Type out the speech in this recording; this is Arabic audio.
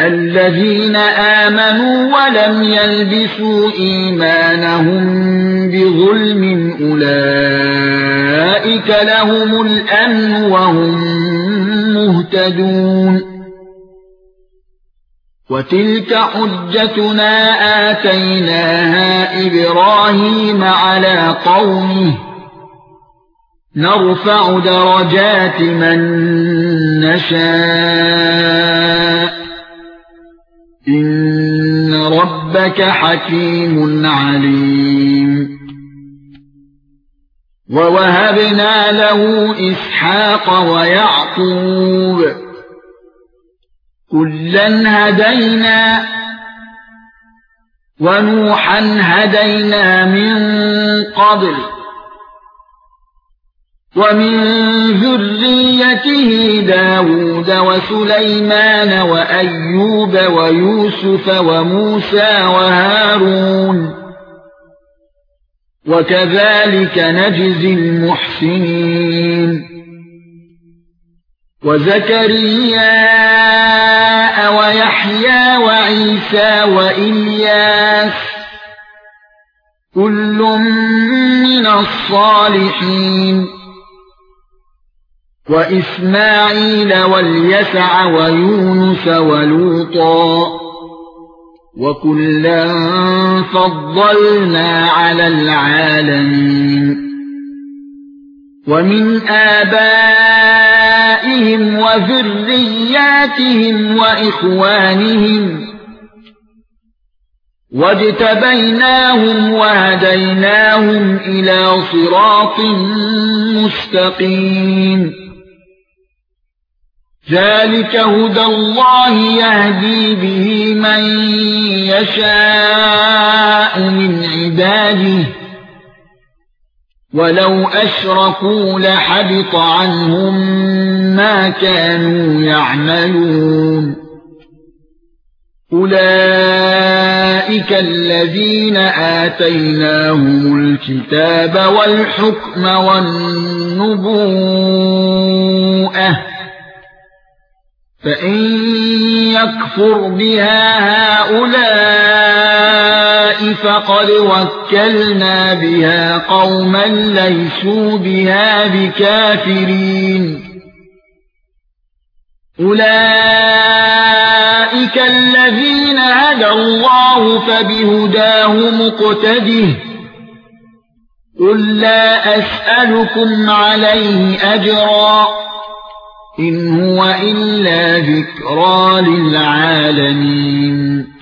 الذين آمنوا ولم يلبسوا إيمانهم بظلم أولئك لهم الأمن وهم مهتدون وتلك حجتنا آتيناها إبراهيم على قومه نرفع درجات من نشاء إن ربك حكيم عليم ووهبنا له إسحاق ويعقوب كلا هدينا ونوحا هدينا من قبل ومن ذريته داود وسليمان وأيوب ويوسف وموسى وهارون وكذلك نجزي المحسنين وزكريا ويحيى وعيسى وإلياس كل من الصالحين وإسماعيل واليسع ويونس ولوطا وكلا فضلنا على العالمين ومن آبائهم وذرياتهم وإخوانهم واجتبيناهم وهديناهم إلى صراط مستقيم ذلك هدى الله يهدي به من يشاء من عباده ولو أشركوا لحبط عنهم ما كانوا يعملون أولئك الذين آتيناهم الكتاب والحكم والنبوءة فإن يكفر بها هؤلاء فقد وكلنا بها قوما ليسوا بها بكافرين أولئك الذين هدى الله فبهداه مقتده قل لا أسألكم عليه أجرا إن هو إلا ذكرى للعالمين